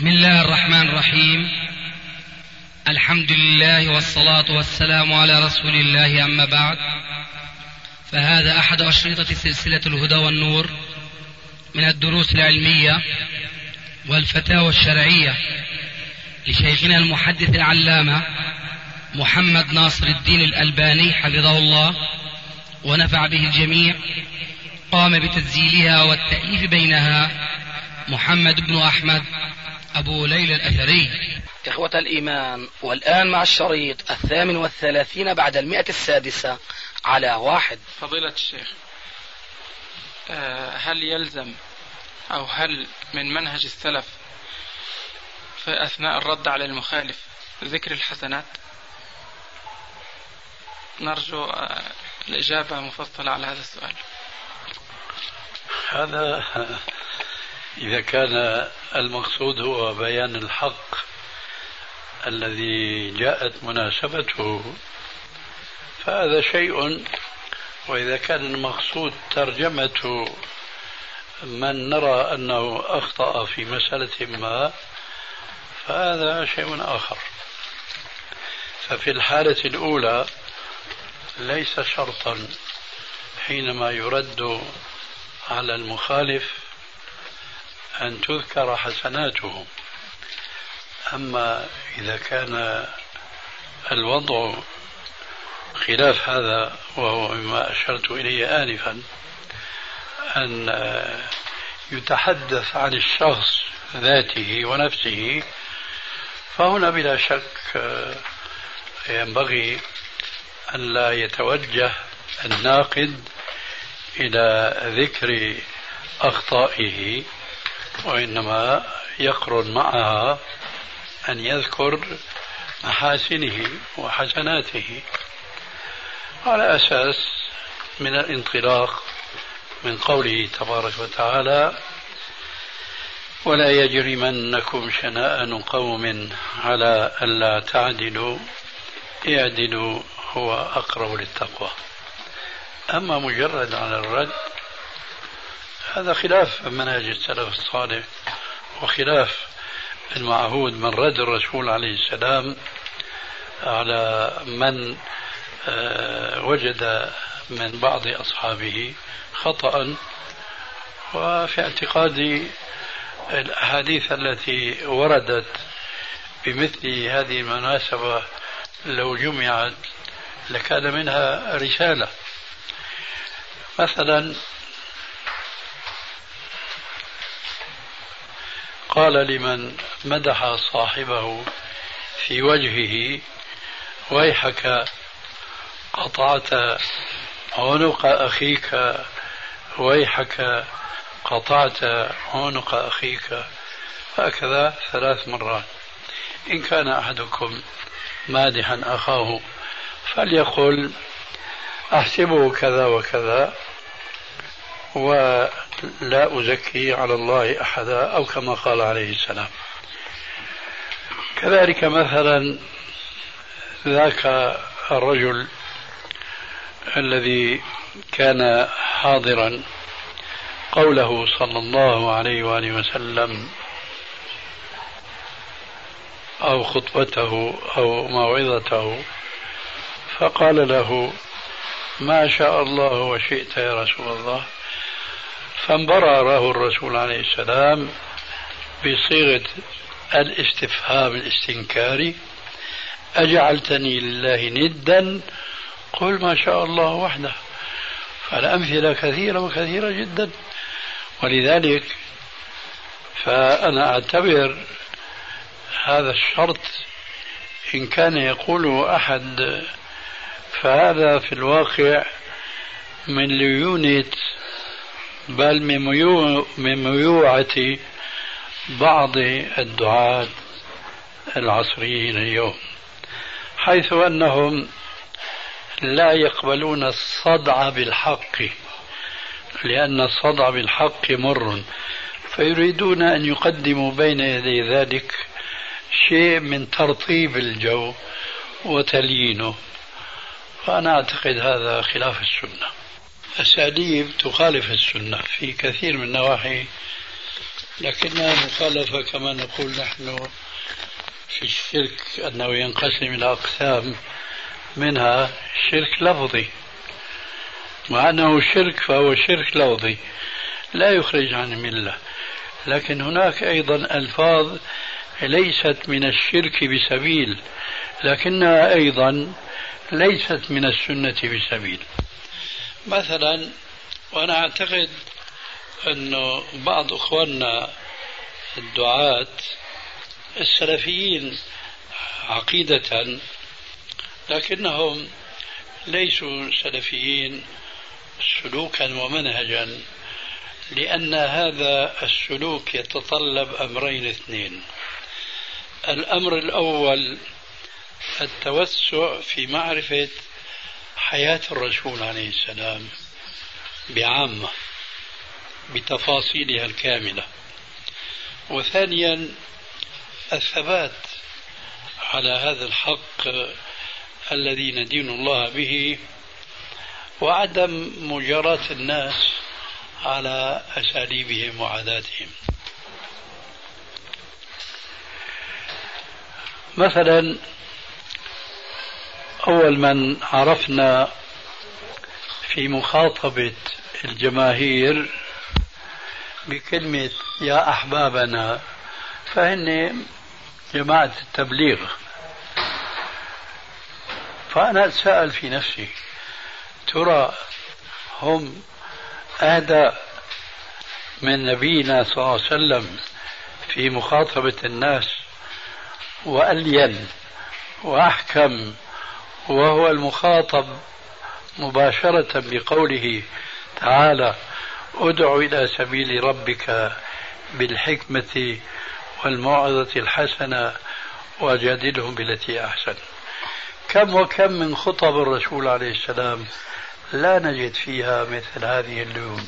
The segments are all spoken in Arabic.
بسم الله الرحمن الرحيم. الحمد لله والصلاة والسلام على رسول الله، أما بعد، فهذا أحد أشرطة سلسلة الهدى والنور من الدروس العلمية والفتاوى الشرعية لشيخنا المحدث العلامة محمد ناصر الدين الألباني حفظه الله ونفع به الجميع. قام بتسجيلها والتأليف بينها محمد بن أحمد أبو ليلى الأثري. إخوة الإيمان، والآن مع الشريط 38 بعد 106 على 1. فضيلة الشيخ، هل يلزم أو هل من منهج السلف في أثناء الرد على المخالف ذكر الحسنات؟ نرجو الإجابة مفصلة على هذا السؤال. هذا إذا كان المقصود هو بيان الحق الذي جاءت مناسبته فهذا شيء، وإذا كان المقصود ترجمة من نرى أنه أخطأ في مسألة ما فهذا شيء آخر. ففي الحالة الأولى ليس شرطا حينما يرد على المخالف أن تذكر حسناته. أما إذا كان الوضع خلاف هذا، وهو مما أشرت إليه آنفا، أن يتحدث عن الشخص ذاته ونفسه، فهنا بلا شك ينبغي أن لا يتوجه الناقد إلى ذكر أخطائه، وإنما يقرن معها أن يذكر محاسنه وحسناته على أساس من الانطلاق من قوله تبارك وتعالى: ولا يجرمنكم شنآن قوم على ألا تعدلوا اعدلوا هو أقرب للتقوى. أما مجرد على الرد هذا خلاف منهج السلف الصالح وخلاف المعهود من رد الرسول عليه السلام على من وجد من بعض أصحابه خطأ. وفي اعتقادي الأحاديث التي وردت بمثل هذه المناسبة لو جمعت لكان منها رسالة. مثلا قال لمن مدح صاحبه في وجهه: ويحك قطعت عنق أخيك، ويحك قطعت عنق أخيك، هكذا 3 مرات. إن كان أحدكم مادحا أخاه فليقل: أحسبه كذا وكذا ولا أزكي على الله أحدا، أو كما قال عليه السلام. كذلك مثلا ذاك الرجل الذي كان حاضرا قوله صلى الله عليه وآله وسلم أو خطبته أو موعظته، فقال له: ما شاء الله وشئت يا رسول الله، فانبرره الرسول عليه السلام بصيغة الاستفهام الاستنكاري: أجعلتني لله ندا؟ قل ما شاء الله وحده. فالأمثلة كثيرة وكثيرة جدا. ولذلك فأنا أعتبر هذا الشرط إن كان يقوله أحد فهذا في الواقع من ليونة، بل من ميوعة بعض الدعاة العصريين اليوم، حيث أنهم لا يقبلون الصدع بالحق، لأن الصدع بالحق مر، فيريدون أن يقدموا بين يدي ذلك شيء من ترطيب الجو وتليينه. فأنا أعتقد هذا خلاف السنة. أساليب تخالف السنة في كثير من النواحي لكنها مخالفة كما نقول نحن في الشرك أنه ينقسم إلى أقسام، منها شرك لفظي، مع أنه شرك فهو شرك لفظي لا يخرج عن الملة، لكن هناك أيضا ألفاظ ليست من الشرك بسبيل لكنها أيضا ليست من السنة بسبيل. مثلا، وأنا أعتقد أنه بعض أخواننا الدعاة السلفيين عقيدة لكنهم ليسوا سلفيين سلوكا ومنهجا، لأن هذا السلوك يتطلب أمرين اثنين. الأمر الأول التوسع في معرفة حياة الرسول عليه السلام بعامة بتفاصيلها الكاملة، وثانيا الثبات على هذا الحق الذي ندين الله به، وعدم مجاراة الناس على أساليبهم وعاداتهم. مثلا، أول من عرفنا في مخاطبة الجماهير بكلمة يا أحبابنا فهن جماعة التبليغ. فأنا أتساءل في نفسي، ترى هم أهدى من نبينا صلى الله عليه وسلم في مخاطبة الناس وألين وأحكم، وهو المخاطب مباشرة بقوله تعالى ادع إلى سبيل ربك بالحكمة والموعظة الحسنة وجادلهم بالتي أحسن. كم وكم من خطب الرسول عليه السلام لا نجد فيها مثل هذه الليونة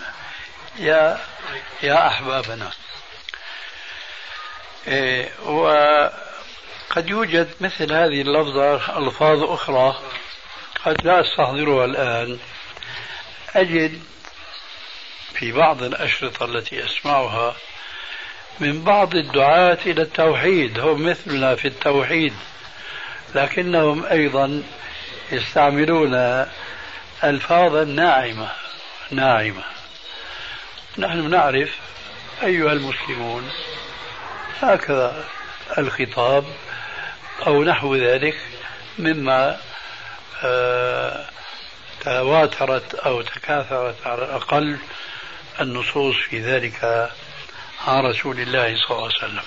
يا أحبابنا. وقد يوجد مثل هذه اللفظة ألفاظ أخرى قد لا أستحضرها الآن. أجد في بعض الأشرطة التي أسمعها من بعض الدعاة إلى التوحيد، هم مثلنا في التوحيد، لكنهم أيضا يستعملون ألفاظا ناعمة. نحن نعرف أيها المسلمون هكذا الخطاب أو نحو ذلك مما تواترت أو تكاثرت على الأقل النصوص في ذلك عن رسول الله صلى الله عليه وسلم.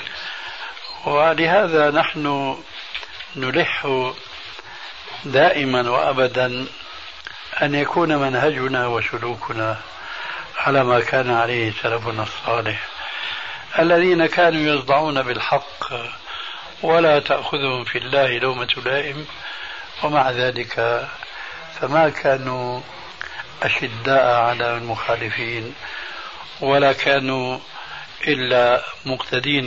ولهذا نحن نلح دائما وأبدا أن يكون منهجنا وسلوكنا على ما كان عليه سلفنا الصالح الذين كانوا يصدعون بالحق ولا تأخذهم في الله لومة لائم، ومع ذلك فما كانوا أشداء على المخالفين ولا كانوا إلا مقتدين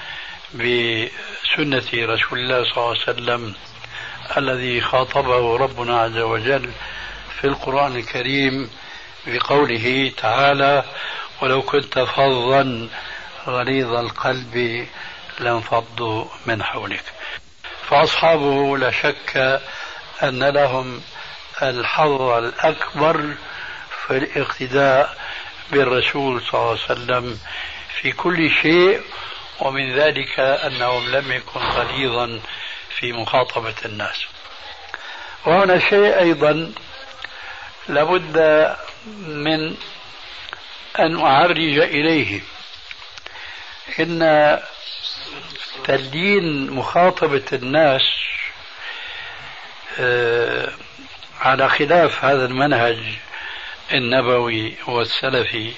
بسنة رسول الله صلى الله عليه وسلم الذي خاطبه ربنا عز وجل في القرآن الكريم بقوله تعالى ولو كنت فظا غليظ القلب لانفضوا من حولك. فأصحابه لا شك أن لهم الحظ الأكبر في الاقتداء بالرسول صلى الله عليه وسلم في كل شيء، ومن ذلك أنهم لم يكن غليظا في مخاطبة الناس. وهنا شيء أيضا لابد من أن أعرج إليه، إن تلين مخاطبة الناس على خلاف هذا المنهج النبوي والسلفي،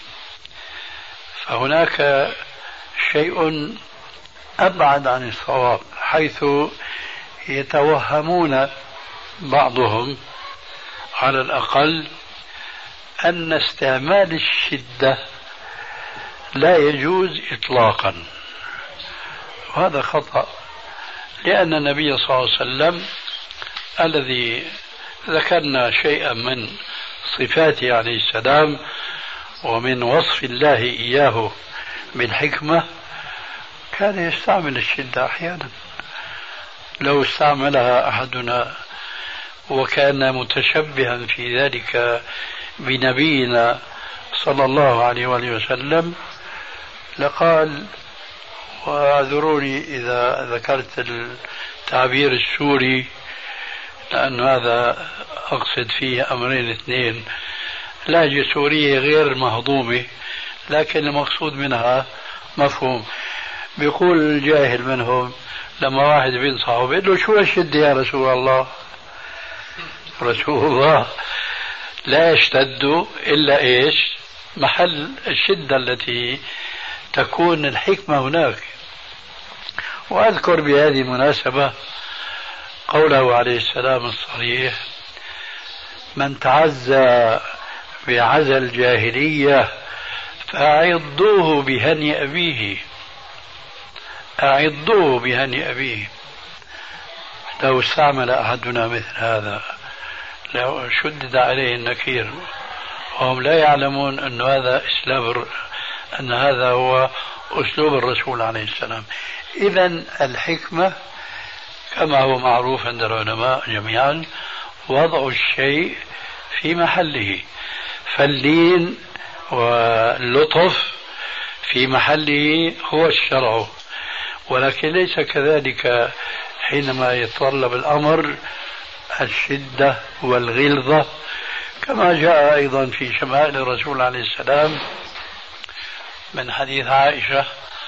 فهناك شيء أبعد عن الصواب، حيث يتوهمون بعضهم على الأقل أن استعمال الشدة لا يجوز إطلاقا، وهذا خطأ، لأن النبي صلى الله عليه وسلم الذي ذكرنا شيئا من صفاته عليه السلام ومن وصف الله إياه بالحكمة كان يستعمل الشدة أحيانا. لو استعملها أحدنا وكان متشبها في ذلك بنبينا صلى الله عليه وآله وسلم لقال، واعذروني إذا ذكرت التعبير السوري لأن هذا أقصد فيه أمرين اثنين، لهجة سورية غير مهضومة لكن المقصود منها مفهوم. بيقول الجاهل منهم لما واحد بينصحه بيقول له شو الشدة يا رسول الله؟ رسول الله لا يشتد إلا إيش؟ محل الشدة التي تكون الحكمة هناك. وأذكر بهذه المناسبة قوله عليه السلام الصريح: من تعزى بعزى الجاهلية فأعضوه بهني أبيه. أعضوه بهني أبيه. لو استعمل أحدنا مثل هذا لو شدد عليه النكير وهم لا يعلمون أن هذا هو أسلوب الرسول عليه السلام. إذن الحكمة كما هو معروف عند العلماء جميعا وضع الشيء في محله، فاللين واللطف في محله هو الشرع، ولكن ليس كذلك حينما يتطلب الأمر الشدة والغلظة، كما جاء أيضا في شمائل الرسول عليه السلام من حديث عائشة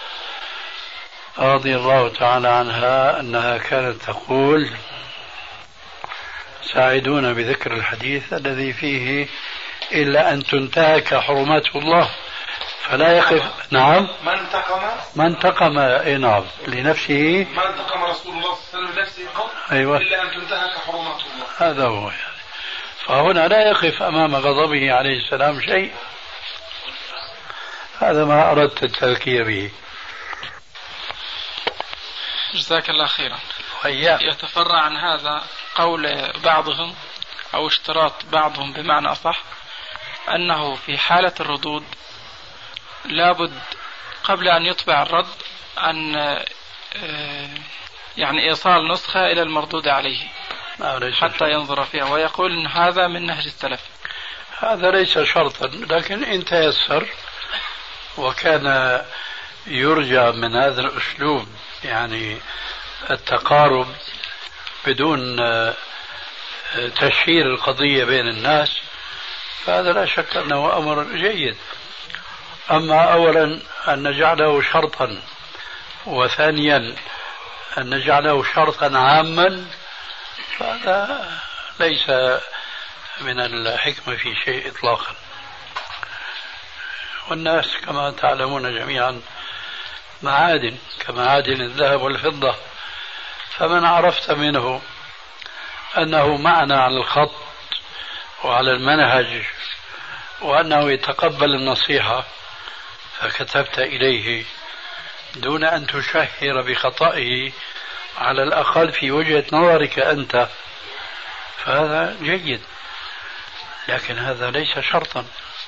رضي الله تعالى عنها أنها كانت تقول: ساعدونا بذكر الحديث الذي فيه إلا أن تنتهك حرمات الله فلا يقف. نعم، ما انتقم نعم لنفسه، ما انتقم رسول الله صلى الله عليه وسلم لنفسه قط أيوة. إلا أن تنتهك حرمات الله. هذا هو يعني. فهنا لا يقف أمام غضبه عليه السلام شيء. هذا ما أردت التذكير به. جزاك الله خيرا. وإياك. يتفرع عن هذا قول بعضهم أو اشتراط بعضهم بمعنى أصح أنه في حالة الردود لابد قبل أن يطبع الرد أن يعني إيصال نسخة إلى المردود عليه حتى ينظر فيها، ويقول إن هذا من نهج السلف. هذا ليس شرطا، لكن إن تيسر وكان يرجى من هذا الأسلوب يعني التقارب بدون تشهير القضية بين الناس، فهذا لا شك أنه أمر جيد. أما أولا أن نجعله شرطا، وثانيا أن نجعله شرطا عاما، فهذا ليس من الحكمة في شيء إطلاقا. والناس كما تعلمون جميعا معادن كمعادن الذهب والفضة، فمن عرفت منه أنه معنى على الخط وعلى المنهج وأنه يتقبل النصيحة فكتبت إليه دون أن تشهر بخطئه على الأقل في وجهة نظرك أنت، فهذا جيد. لكن هذا ليس شرطا،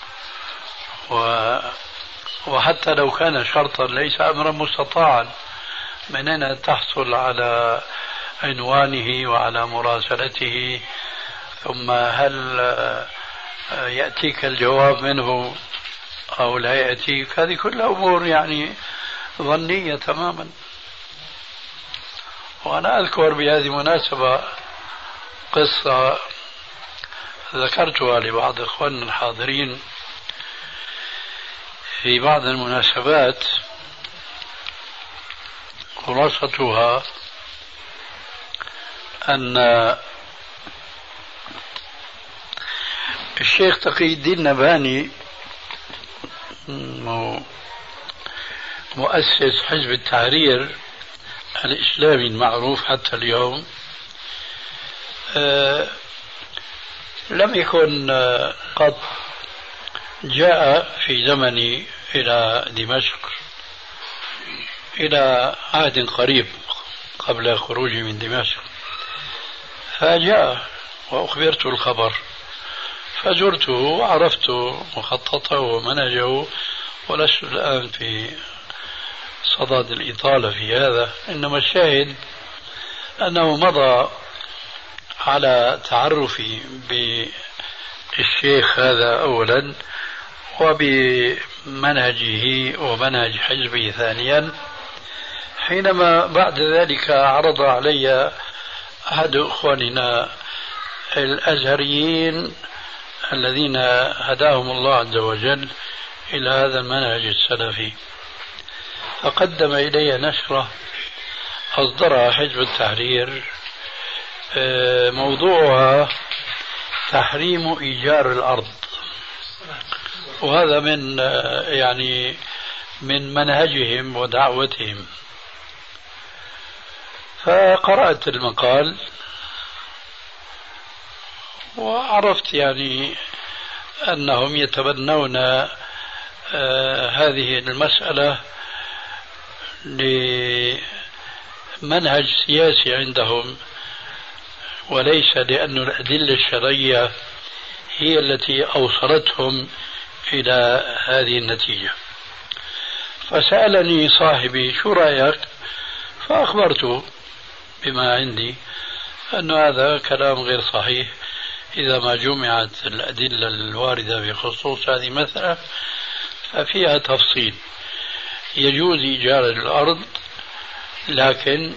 وحتى لو كان شرطا ليس أمرا مستطاعا. من أين تحصل على عنوانه وعلى مراسلته، ثم هل يأتيك الجواب منه أو لا يأتيك؟ هذه كلها أمور يعني ظنية تماما. وأنا أذكر بهذه المناسبة قصة ذكرتها لبعض إخواننا الحاضرين في بعض المناسبات، خلاصتها أن الشيخ تقي الدين النبهاني مؤسس حزب التحرير الإسلامي المعروف حتى اليوم، لم يكن قد جاء في زمني إلى دمشق إلى عهد قريب قبل خروجي من دمشق، فجاء وأخبرت الخبر، فزرته وعرفت مخططه ومنهجه ولست الآن في صدد الإطالة في هذا، إنما الشاهد أنه مضى على تعرفي بالشيخ هذا أولا وبمنهجه ومنهج حزبه ثانيا، حينما بعد ذلك عرض علي أحد إخواننا الأزهريين الذين هداهم الله عز وجل إلى هذا المنهج السلفي، فقدم إلي نشرة أصدرها حزب التحرير موضوعها تحريم إيجار الأرض، وهذا من يعني من منهجهم ودعوتهم. فقرأت المقال وعرفت يعني أنهم يتبنون هذه المسألة لمنهج سياسي عندهم، وليس لأن الأدلة الشرعية هي التي أوصلتهم إلى هذه النتيجة. فسألني صاحبي شو رأيك؟ فأخبرته بما عندي أن هذا كلام غير صحيح إذا ما جمعت الأدلة الواردة بخصوص هذه المسألة، ففيها تفصيل. يجوز إيجار الأرض لكن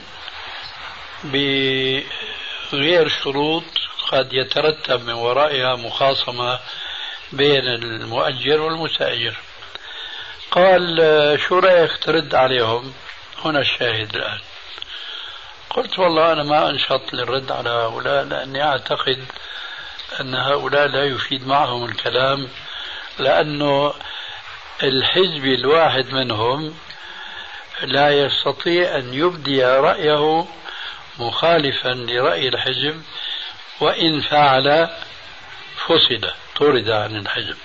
بغير شروط قد يترتب من ورائها مخاصمة بين المؤجر والمستأجر. قال شو رأيك ترد عليهم؟ هنا الشاهد الآن. قلت والله أنا ما أنشط للرد على هؤلاء، لأني أعتقد أن هؤلاء لا يفيد معهم الكلام، لأنه الحزب الواحد منهم لا يستطيع أن يبدي رأيه مخالفا لرأي الحزب، وإن فعل فصل طرد عن الحزب.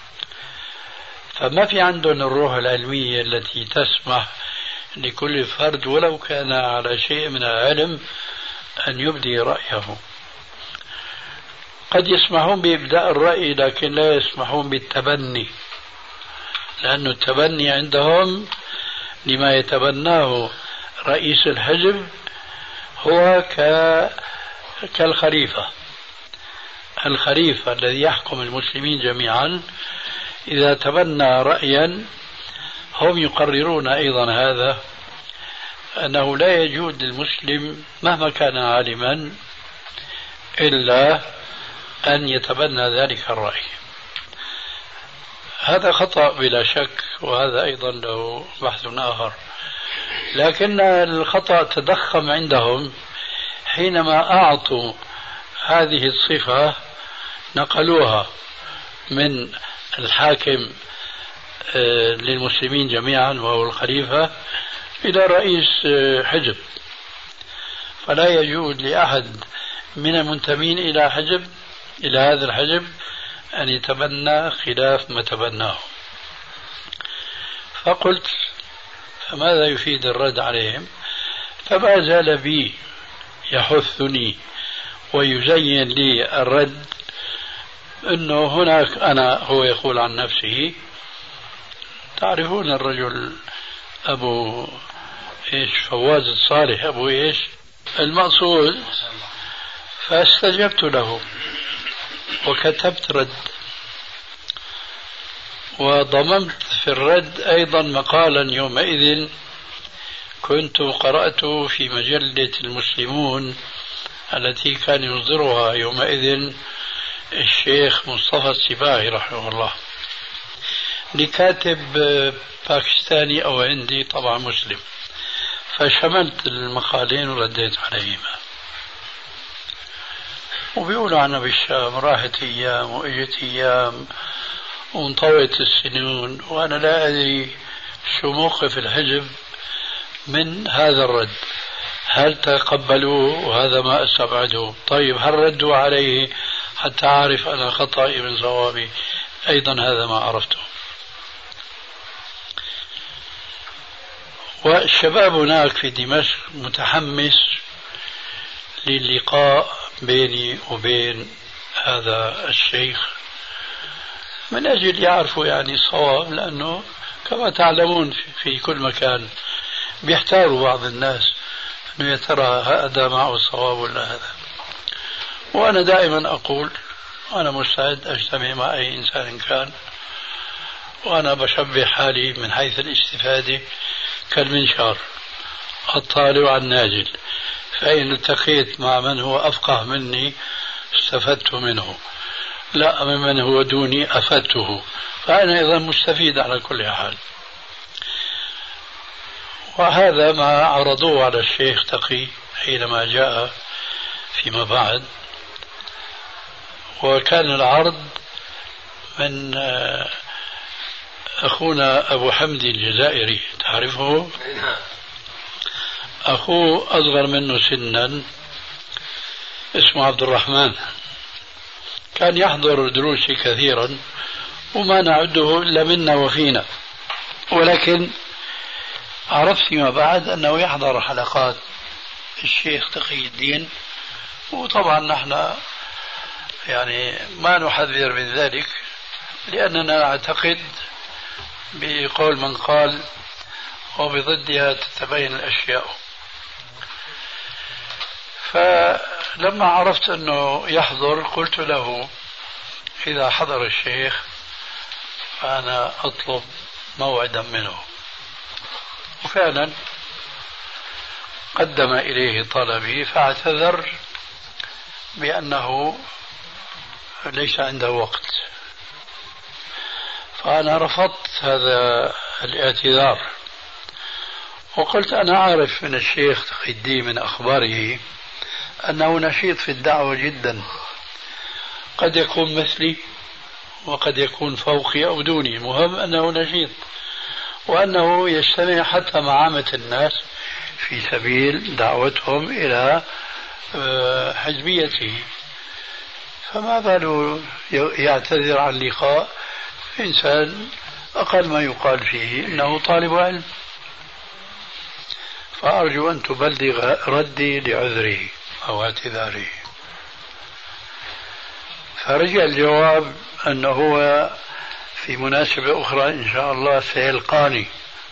فما في عندهم الروح العلمية التي تسمح لكل فرد ولو كان على شيء من العلم أن يبدي رأيه. قد يسمحون بإبداء الرأي لكن لا يسمحون بالتبني، لأن التبني عندهم لما يتبناه رئيس الحزب هو كالخليفة. الخليفة الذي يحكم المسلمين جميعا إذا تبنى رأيا هم يقررون أيضا هذا، أنه لا يجوز للمسلم مهما كان عالما إلا أن يتبنى ذلك الرأي. هذا خطأ بلا شك، وهذا أيضا له بحث آخر، لكن الخطأ تضخم عندهم حينما أعطوا هذه الصفة، نقلوها من الحاكم للمسلمين جميعا وهو الخليفة إلى رئيس حزب. فلا يجوز لأحد من المنتمين إلى حزب إلى هذا الحزب أن يتبنى خلاف ما تبناه. فقلت فماذا يفيد الرد عليهم؟ فما زال بي يحثني ويزين لي الرد أنه هناك أنا، هو يقول عن نفسه، تعرفون الرجل أبو إيش فواز الصالح أبو إيش المقصود. فاستجبت له وكتبت رد، وضممت في الرد أيضا مقالا يومئذ كنت قرأت في مجلة المسلمون التي كان يصدرها يومئذ الشيخ مصطفى السباعي رحمه الله، لكاتب باكستاني أو هندي طبعا مسلم، فشملت المقالين ورديت عليهما. وبيقولوا عنا بالشام راحت أيام وإجت أيام وانطوت السنون، وأنا لا أدري شو موقف الحزب من هذا الرد. هل تقبلوه؟ وهذا ما أستبعده. طيب هل ردوا عليه حتى أعرف أنا خطأي من صوابي؟ أيضا هذا ما عرفته. والشباب هناك في دمشق متحمس للقاء بيني وبين هذا الشيخ من أجل يعرفوا يعني الصواب، لأنه كما تعلمون في كل مكان بيحتاروا بعض الناس أنه يا ترى هذا معه الصواب ولا هذا. وأنا دائما أقول أنا مستعد أجتمع مع أي إنسان كان، وأنا بشبه حالي من حيث الاستفادة كالمنشار الطالع النازل، فإن التقيت مع من هو أفقه مني استفدت منه، لا ممن هو دوني أفدته، فأنا أيضا مستفيد على كل حال. وهذا ما عرضوه على الشيخ تقي حينما جاء فيما بعد، وكان العرض من أخونا أبو حمدي الجزائري، تعرفه؟ أخوه أصغر منه سنا اسمه عبد الرحمن، كان يحضر دروسي كثيرا وما نعده إلا منا وفينا، ولكن عرفت فيما بعد أنه يحضر حلقات الشيخ تقي الدين، وطبعا نحن يعني ما نحذر من ذلك لأننا نعتقد بقول من قال وبضدها تتبين الأشياء. فلما عرفت أنه يحضر قلت له إذا حضر الشيخ فأنا أطلب موعدا منه، وفعلا قدم إليه طلبي فاعتذر بأنه ليس عنده وقت، فأنا رفضت هذا الاعتذار وقلت أنا عارف من الشيخ تقي الدين من أخباره أنه نشيط في الدعوة جدا، قد يكون مثلي وقد يكون فوقي أو دوني، المهم أنه نشيط وأنه يجتمع حتى مع عامة الناس في سبيل دعوتهم إلى حزبيته، فما باله يعتذر عن لقاء إنسان أقل ما يقال فيه إنه طالب علم. فأرجو أن تبلغ ردي لعذره أو اعتذاره. فرجع الجواب أنه هو في مناسبة أخرى إن شاء الله سيلقاني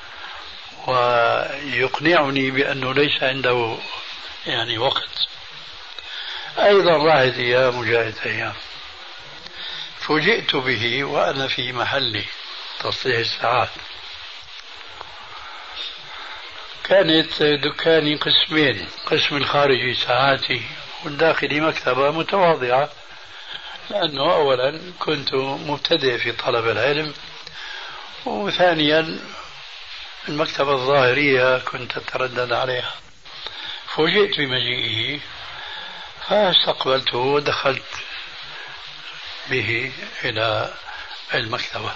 ويقنعني بأنه ليس عنده يعني وقت. أيضا راحت يا مجاهد أيام، فوجئت به وأنا في محلي تصليح الساعات، كانت دكاني قسمين، قسم الخارجي ساعاتي والداخلي مكتبة متواضعة، لأنه أولا كنت مبتدئ في طلب العلم، وثانيا المكتبة الظاهرية كنت أتردد عليها. فوجئت بمجيئه فاستقبلته ودخلت به إلى المكتبة،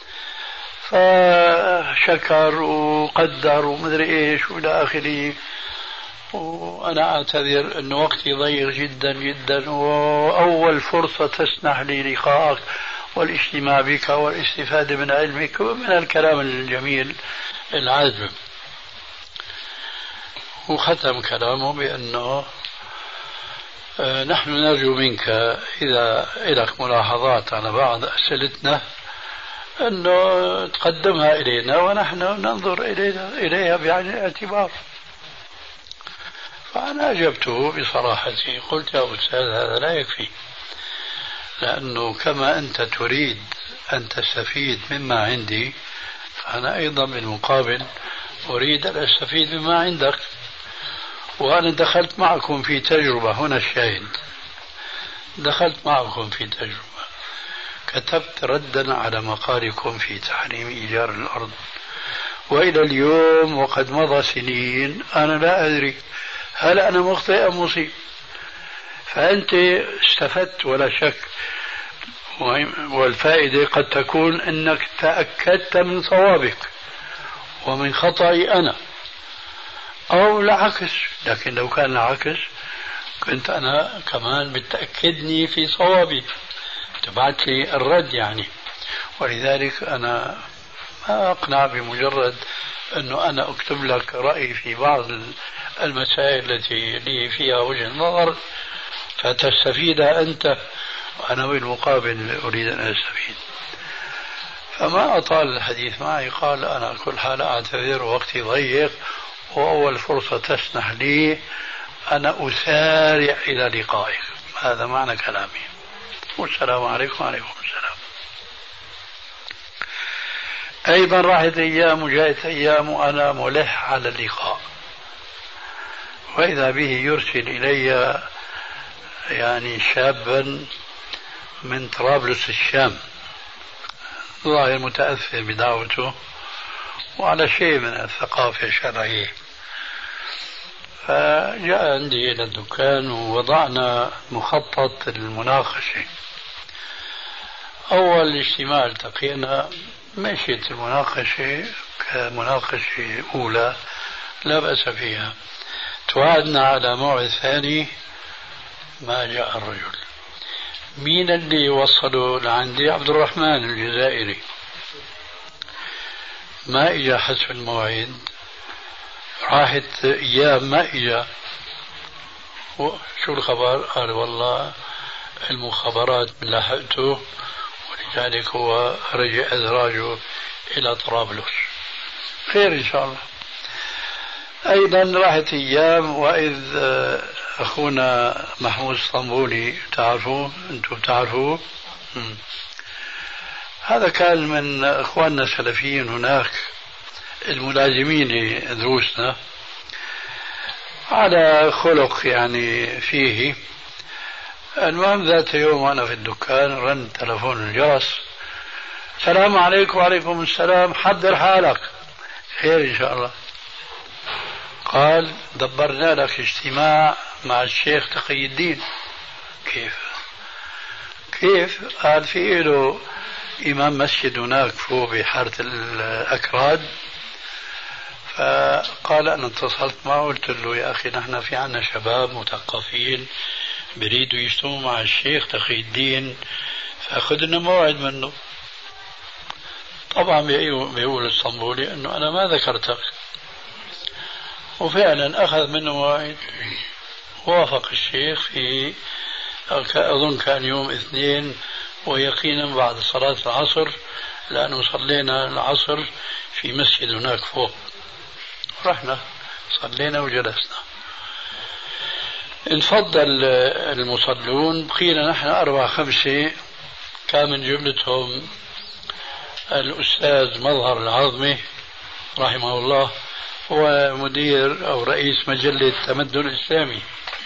فشكر وقدر ومدري إيش وإلى آخره، وأنا أعتذر أن وقتي ضيق جدا جدا، وأول فرصة تسنح لي لقائك والاجتماع بك والاستفادة من علمك ومن الكلام الجميل العذب. وختم كلامه بأنه نحن نرجو منك إذا لك ملاحظات على بعض أسئلتنا أنه تقدمها إلينا ونحن ننظر إليها بعين الاعتبار. فأنا أجبته بصراحتي، قلت يا أستاذ هذا لا يكفي، لأنه كما أنت تريد أن تستفيد مما عندي فأنا أيضا بالمقابل أريد أن أستفيد مما عندك، وأنا دخلت معكم في تجربة، هنا الشاهد، دخلت معكم في تجربة، كتبت ردا على مقالكم في تحريم إيجار الأرض، وإلى اليوم وقد مضى سنين أنا لا أدري هل أنا مخطئ أم مصيب. فأنت استفدت ولا شك، والفائدة قد تكون أنك تأكدت من صوابك ومن خطأي أنا، أو العكس، لكن لو كان العكس كنت أنا كمان بتأكدني في صوابي، تبعت لي الرد يعني. ولذلك أنا ما أقنع بمجرد أنه أنا أكتب لك رأيي في بعض المسائل التي لي فيها وجه نظر فتستفيد أنت، وأنا بالمقابل أريد أن أستفيد. فما أطال الحديث معي، قال أنا كل حال أعتذر ووقتي ضيق، وأول فرصة تسنح لي أنا أسارع إلى لقائك. هذا معنى كلامي. والسلام عليكم. وعليكم السلام. أيضا راحت أيام وجاءت أيام وأنا ملح على اللقاء، وإذا به يرسل إلي يعني شابا من طرابلس الشام، ظاهر متأثر بدعوته وعلى شيء من الثقافة الشرعية، فجاء عندي إلى الدكان ووضعنا مخطط المناقشة. أول اجتماع التقينا مشيت المناقشة كمناقشة أولى لا بأس فيها، توعدنا على موعد ثاني، ما جاء الرجل. مين اللي وصله لعندي؟ عبد الرحمن الجزائري. ما إجا حسب الموعد، راحت أيام ما إجا. شو الخبر؟ قال والله المخابرات لحقته ولذلك هو رجع أدراجه إلى طرابلس. خير إن شاء الله. أيضا راحت أيام وإذ أخونا محمود الصنبولي، تعرفوه أنتم تعرفوه، هذا كان من أخواننا السلفيين هناك الملازمين دروسنا، على خلق يعني فيه. المهم ذات يوم وأنا في الدكان رن تلفون الجرس، السلام عليكم. وعليكم السلام. حضر حالك. خير إن شاء الله. قال دبرنا لك اجتماع مع الشيخ تقي الدين. كيف؟ قال في له إمام مسجد هناك فوق بحارة الأكراد، فقال أنا اتصلت معه قلت له يا أخي نحن في عنا شباب مثقفين بريدوا يجتمعوا مع الشيخ تقي الدين، فأخذنا موعد منه. طبعا بيقول الصنبولي أنه أنا ما ذكرتك، وفعلا أخذ منه موعد. وافق الشيخ في أظن كان يوم اثنين، ويقينا بعد صلاة العصر، لأنه صلينا العصر في مسجد هناك فوق. رحنا صلينا وجلسنا، انفضل المصلون، بقينا نحن 4-5. كان من جملتهم الأستاذ مظهر العظمي رحمه الله، هو مدير أو رئيس مجلة تمدن الإسلامي،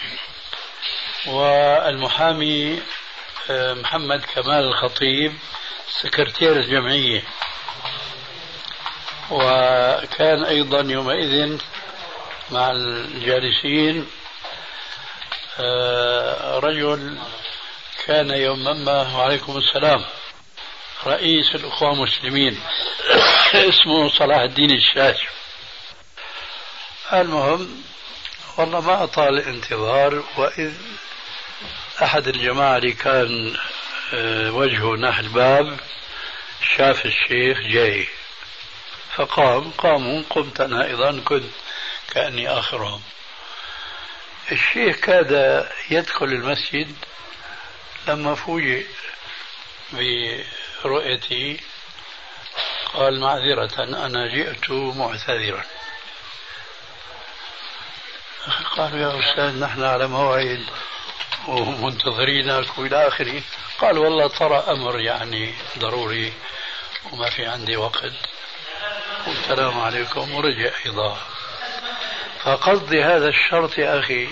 والمحامي محمد كمال الخطيب سكرتير الجمعية، وكان أيضا يومئذ مع الجالسين رجل كان يوما وعليكم السلام رئيس الأخوة المسلمين اسمه صلاح الدين الشاش. المهم والله ما أطال الانتظار، وإذ أحد الجماعة اللي كان وجهه نحو الباب شاف الشيخ جاي، قاموا، قمت أنا أيضا كنت كأني آخرهم. الشيخ كاد يدخل المسجد لما فوجئ برؤيتي قال معذرة أنا جئت معتذرا. قالوا يا أستاذ نحن على موعد ومنتظرينك وإلى آخره. قال والله ترى أمر يعني ضروري وما في عندي وقت، والسلام عليكم، ورجع أيضا. فقصدي هذا الشرط يا أخي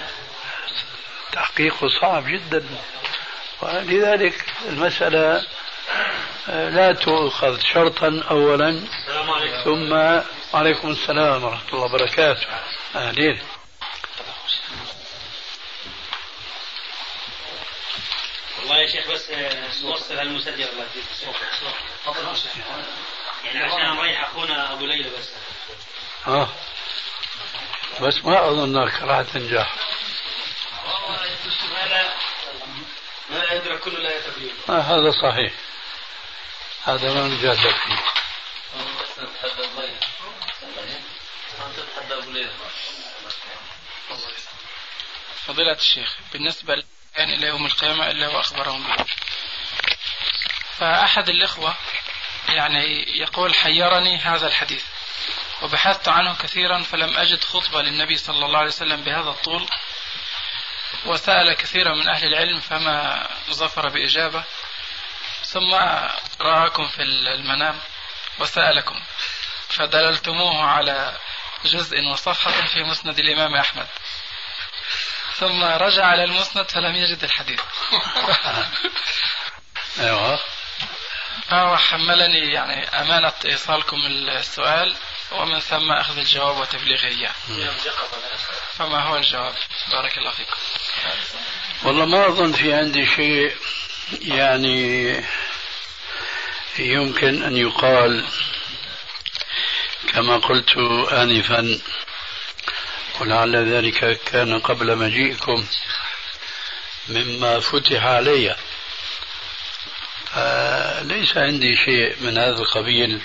تحقيقه صعب جدا، ولذلك المسألة لا تؤخذ شرطا أولا ثم عليكم السلام ورحمة الله وبركاته. أهلين. والله يا شيخ بس نوصل هالمسجل الله يعني عشان نريح أخونا أبو ليلى بس. بس ما أظنك راح تنجح. ما يدرك كل لا يتبين. هذا صحيح، هذا ما نجادل فيه. فضيلة الشيخ، بالنسبة كان إلى يوم القيامة إلا وأخبرهم به. فأحد الإخوة يعني يقول حيرني هذا الحديث وبحثت عنه كثيرا فلم أجد خطبة للنبي صلى الله عليه وسلم بهذا الطول، وسأل كثيرا من أهل العلم فما ظفر بإجابة، ثم رآكم في المنام وسألكم فدللتموه على جزء وصفحة في مسند الإمام أحمد، ثم رجع على المسند فلم يجد الحديث. أيوة. فهو حملني يعني أمانة إيصالكم السؤال ومن ثم أخذ الجواب وتبليغه إياه. فما هو الجواب؟ بارك الله فيكم. والله ما أظن في عندي شيء يعني يمكن أن يقال كما قلت آنفا، ولعل ذلك كان قبل مجيئكم مما فتح علي، ليس عندي شيء من هذا القبيل.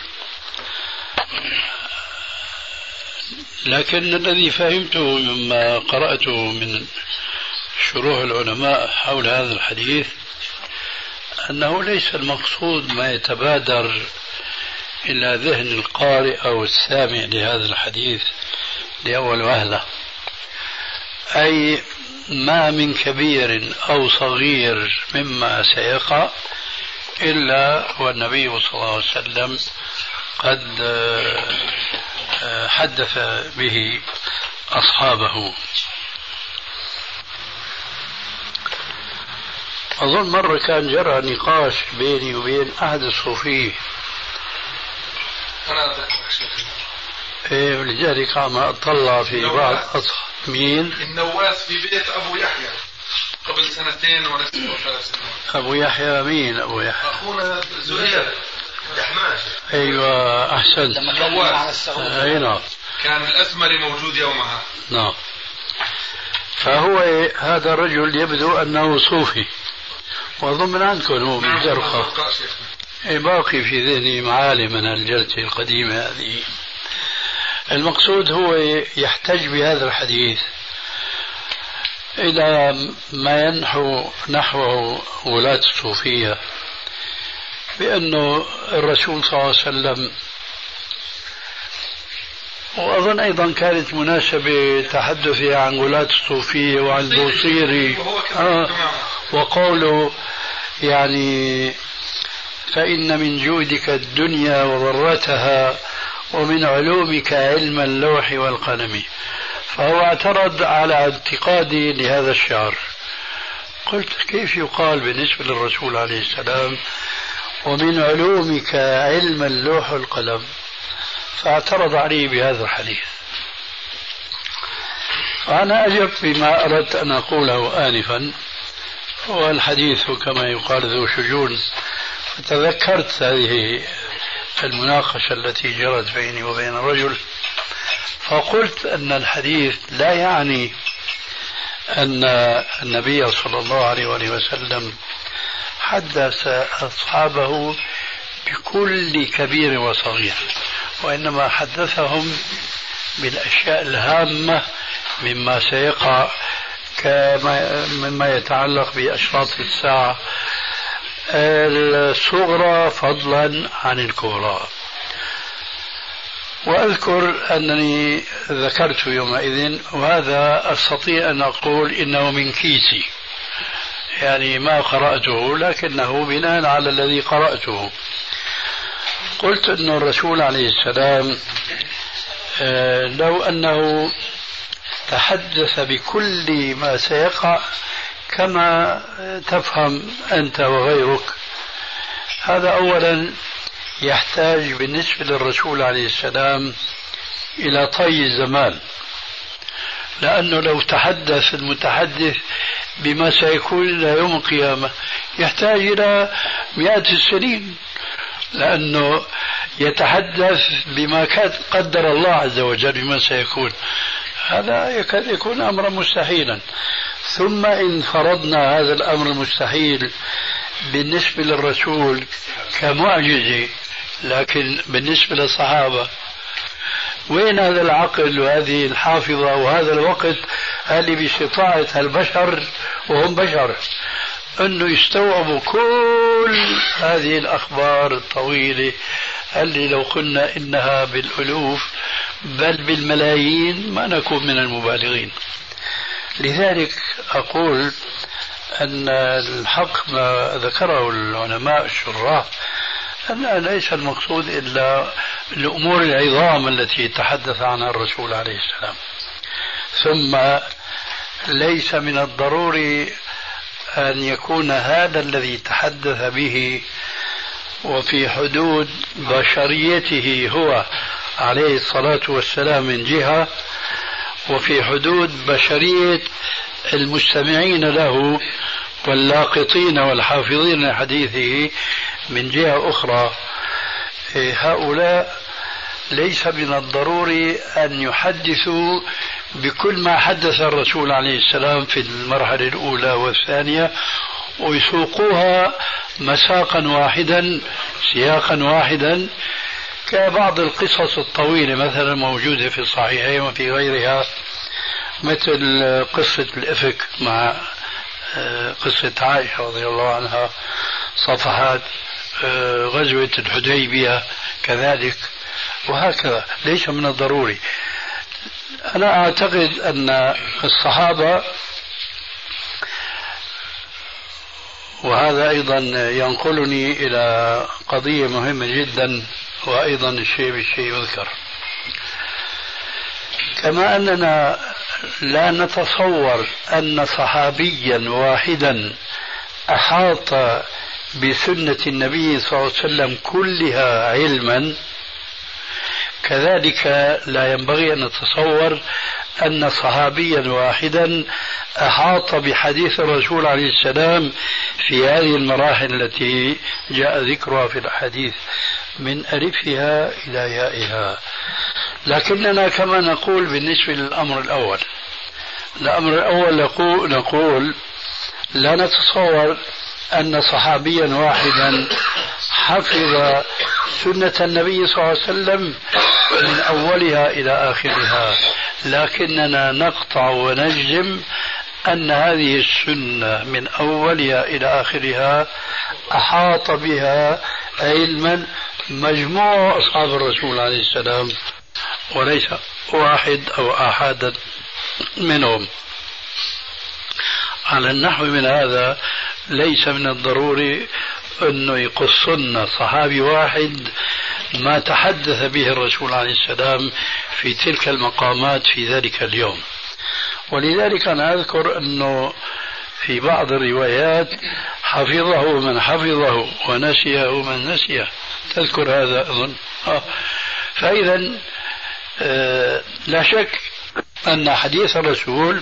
لكن الذي فهمته مما قرأته من شروح العلماء حول هذا الحديث أنه ليس المقصود ما يتبادر إلى ذهن القارئ أو السامع لهذا الحديث لأول وهلة، أي ما من كبير أو صغير مما سيقع إلا والنبي صلى الله عليه وسلم قد حدث به أصحابه. أظن مرة كان جرى نقاش بيني وبين أحد الصوفية، لذلك عم أطلع في بعض مين؟ النواس في بيت أبو يحيى قبل 2 ولا 3 سنين. أبو يحيى مين؟ أبو يحيى أخونا زهير يحماش. أيوة أحسنت. أي نعم. كان الأسمري موجود يومها. نعم. فهو هذا الرجل يبدو أنه صوفي، وأظن من عندكم هو من زرقة. باقي في ذهني معالم من الجلسة القديمة هذه. المقصود هو يحتج بهذا الحديث إلى ما ينحو نحوه ولاة الصوفية بأنه الرسول صلى الله عليه وسلم، وأظن أيضا كانت مناسبة تحدثي عن ولاة الصوفية وعن البوصيري وقوله يعني فإن من جودك الدنيا وضرتها ومن علومك علم اللوح والقلم. فهو اعترض على اعتقادي لهذا الشعر. قلت كيف يقال بالنسبة للرسول عليه السلام ومن علومك علم اللوح والقلم؟ فاعترض علي بهذا الحديث. فأنا أجبت بما أردت أن أقوله آنفا، والحديث كما يقال ذو شجون، فتذكرت هذه المناقشة التي جرت بيني وبين الرجل، فقلت أن الحديث لا يعني أن النبي صلى الله عليه وسلم حدث أصحابه بكل كبير وصغير، وإنما حدثهم بالأشياء الهامة مما سيقع مما يتعلق بأشراط الساعة الصغرى فضلا عن الكبرى. وأذكر أنني ذكرت يومئذ، وهذا أستطيع أن أقول إنه من كيسي، يعني ما قرأته لكنه بناء على الذي قرأته. قلت أن الرسول عليه السلام لو أنه تحدث بكل ما سيقع كما تفهم أنت وغيرك، هذا أولا يحتاج بالنسبة للرسول عليه السلام إلى طي الزمان، لأنه لو تحدث المتحدث بما سيكون إلى يوم القيامة يحتاج إلى مئات السنين، لأنه يتحدث بما قدر الله عز وجل بما سيكون، هذا يكاد يكون أمرا مستحيلا. ثم إن فرضنا هذا الأمر المستحيل بالنسبة للرسول كمعجزة، لكن بالنسبة للصحابة وين هذا العقل وهذه الحافظة وهذا الوقت اللي باستطاعة البشر وهم بشر؟ أنه يستوعبوا كل هذه الأخبار الطويلة اللي لو قلنا إنها بالألوف بل بالملايين ما نكون من المبالغين. لذلك أقول أن الحق ما ذكره العلماء الشراح أن ليس المقصود إلا الأمور العظام التي تحدث عنها الرسول عليه السلام. ثم ليس من الضروري أن يكون هذا الذي تحدث به وفي حدود بشريته هو عليه الصلاة والسلام من جهة، وفي حدود بشرية المستمعين له واللاقطين والحافظين لحديثه من جهة أخرى. هؤلاء ليس من الضروري أن يحدثوا بكل ما حدث الرسول عليه السلام في المرحلة الأولى والثانية ويسوقوها مساقا واحدا سياقا واحدا، كبعض القصص الطويلة مثلا موجودة في الصحيحين وفي غيرها، مثل قصة الإفك مع قصة عائشة رضي الله عنها، صفحات غزوة الحديبية كذلك، وهكذا. ليس من الضروري. أنا أعتقد أن الصحابة، وهذا أيضا ينقلني إلى قضية مهمة جدا، وأيضا الشيء بالشيء يذكر، كما أننا لا نتصور أن صحابيا واحدا أحاط بسنة النبي صلى الله عليه وسلم كلها علما، كذلك لا ينبغي أن نتصور أن صحابيا واحدا أحاط بحديث الرسول عليه السلام في هذه المراحل التي جاء ذكرها في الحديث من ألفها إلى يائها. لكننا كما نقول بالنسبة للأمر الأول، نقول لا نتصور أن صحابيا واحدا حفظ سنة النبي صلى الله عليه وسلم من أولها إلى آخرها، لكننا نقطع ونجزم أن هذه السنة من أولها إلى آخرها أحاط بها علما مجموع أصحاب الرسول عليه السلام، وليس واحد أو أحدا منهم. على النحو من هذا ليس من الضروري أنه يقصنا صحابي واحد ما تحدث به الرسول عليه السلام في تلك المقامات في ذلك اليوم. ولذلك أنا أذكر أنه في بعض الروايات حفظه من حفظه ونسيه من نسيه، تذكر هذا أظن. فإذا لا شك أن حديث الرسول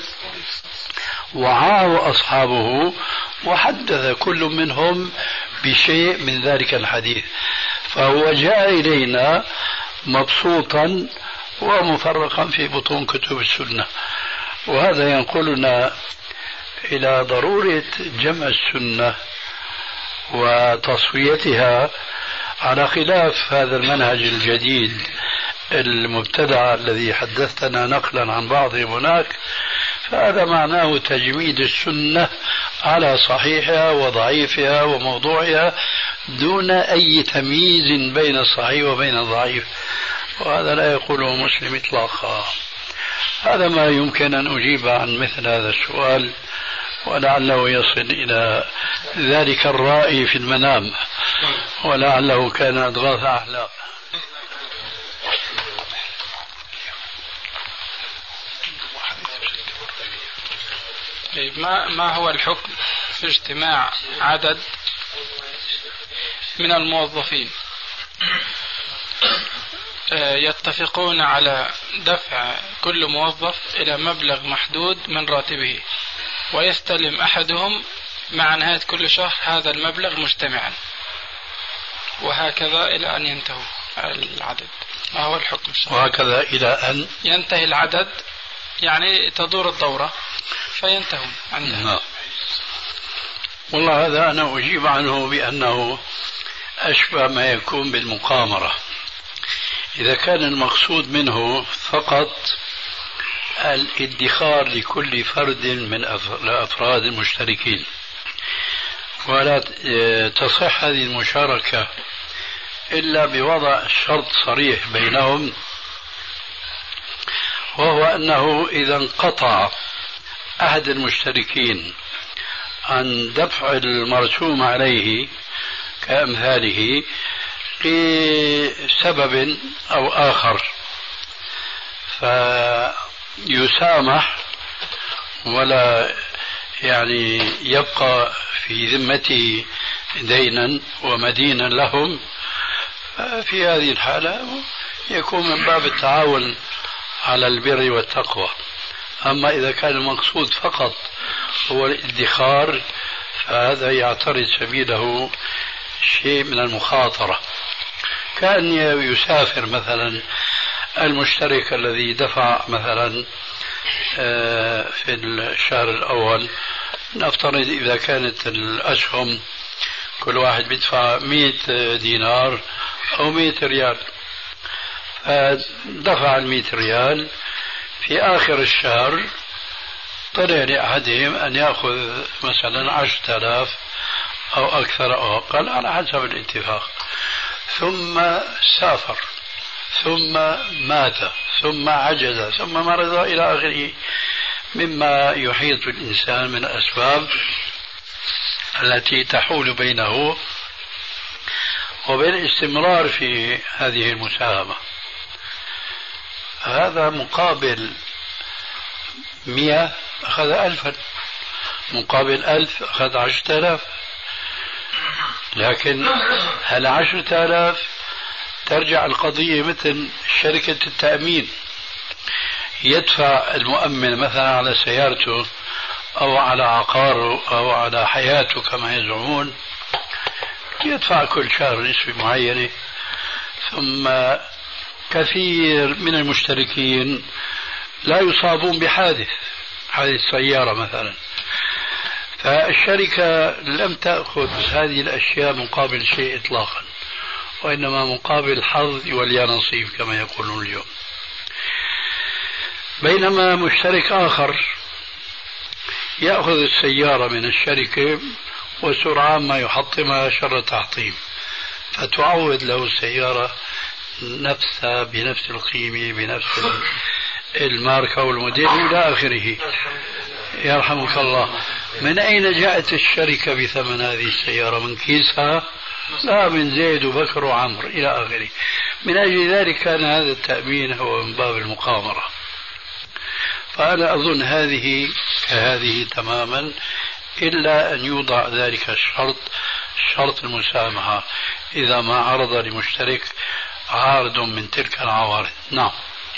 وعاه أصحابه وحدث كل منهم بشيء من ذلك الحديث، فهو جاء إلينا مبسوطا ومفرقا في بطون كتب السنة. وهذا ينقلنا إلى ضرورة جمع السنة وتصفيتها على خلاف هذا المنهج الجديد المبتدع الذي حدثنا نقلا عن بعضهم هناك. فهذا معناه تجميد السنة على صحيحها وضعيفها وموضوعها دون أي تمييز بين الصحيح وبين الضعيف، وهذا لا يقوله مسلم إطلاقا. هذا ما يمكن أن أجيب عن مثل هذا السؤال، ولعله يصل إلى ذلك الرائي في المنام، ولعله كان أضغاث أحلام. ما هو الحكم في اجتماع عدد من الموظفين يتفقون على دفع كل موظف إلى مبلغ محدود من راتبه، ويستلم أحدهم مع نهاية كل شهر هذا المبلغ مجتمعا، وهكذا إلى أن ينتهوا العدد؟ ما هو الحكم الشرعي؟ وهكذا إلى أن ينتهي العدد، يعني تدور الدورة فينتهون عندها. والله هذا أنا أجيب عنه بأنه أشبه ما يكون بالمقامرة. إذا كان المقصود منه فقط الادخار لكل فرد من الأفراد المشتركين، ولا تصح هذه المشاركة إلا بوضع شرط صريح بينهم، وهو أنه إذا انقطع أحد المشتركين عن دفع المرسوم عليه كأمثاله لسبب أو آخر فيسامح ولا يعني يبقى في ذمته دينا ومدينا لهم، في هذه الحالة يكون من باب التعاون على البر والتقوى. أما إذا كان المقصود فقط هو الادخار فهذا يعترض سبيله شيء من المخاطرة، كأن يسافر مثلا المشترك الذي دفع مثلا في الشهر الأول، نفترض إذا كانت الأسهم كل واحد بيدفع 100 دينار أو 100 ريال، فدفع 100 ريال في آخر الشهر طلع لأحدهم أن يأخذ مثلا 10,000 أو أكثر أو أقل على حسب الاتفاق، ثم سافر ثم مات ثم عجز ثم مرض إلى آخره مما يحيط الإنسان من الأسباب التي تحول بينه وبين الاستمرار في هذه المساهمة. هذا مقابل 100 أخذ 1000، مقابل 1000 أخذ 10,000. لكن هل 10,000 ترجع القضية مثل شركة التأمين، يدفع المؤمن مثلا على سيارته أو على عقاره أو على حياته كما يزعمون، يدفع كل شهر نسبة معينة، ثم كثير من المشتركين لا يصابون بحادث سيارة مثلا، فالشركة لم تأخذ هذه الأشياء مقابل شيء إطلاقا، وإنما مقابل حظ ولي نصيب كما يقولون اليوم. بينما مشترك آخر يأخذ السيارة من الشركة وسرعان ما يحطمها شر تحطيم، فتعوض له السيارة نفسها بنفس القيمة بنفس الماركة والموديل إلى آخره. يرحمك الله. من أين جاءت الشركة بثمن هذه السيارة؟ من كيسها؟ لا، من زيد وبكر وعمر إلى آخره. من أجل ذلك كان هذا التأمين هو من باب المقامرة. فأنا أظن هذه كهذه تماما، إلا أن يوضع ذلك الشرط، شرط المسامحة، إذا ما عرض لمشترك عارض من تلك العوارض. نعم.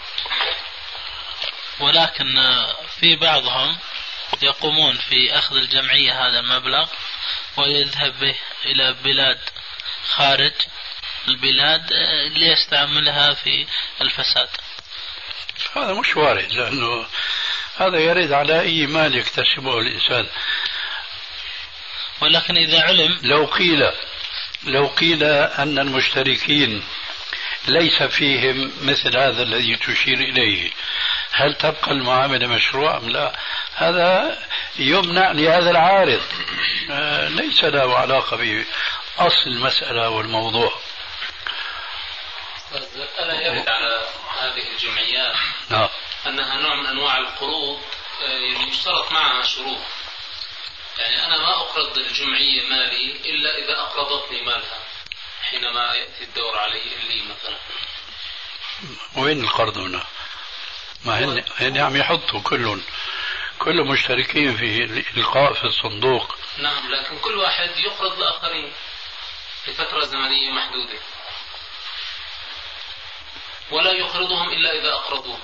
ولكن في بعضهم يقومون في أخذ الجمعية هذا المبلغ ويذهب به إلى بلاد خارج البلاد ليستعملها في الفساد. هذا مش وارد، لأنه هذا يرد على أي مال يكتسبه الإنسان. ولكن إذا علم، لو قيل أن المشتركين ليس فيهم مثل هذا الذي تشير إليه، هل تبقى المعاملة مشروع أم لا؟ هذا يمنع لهذا العارض، ليس له علاقة بأصل المسألة والموضوع. ألا يرد على هذه الجمعيات أنها نوع من أنواع القروض يشترط معها شروط؟ يعني أنا ما أقرض الجمعية مالي إلا إذا أقرضتني مالها حينما يأتي الدور علي لي مثلا. وين القرض هنا؟ ما هن عم يحطوا كل مشتركين في الإلقاء في الصندوق. نعم، لكن كل واحد يقرض لآخرين لفترة زمنية محدودة، ولا يقرضهم إلا إذا أقرضوه.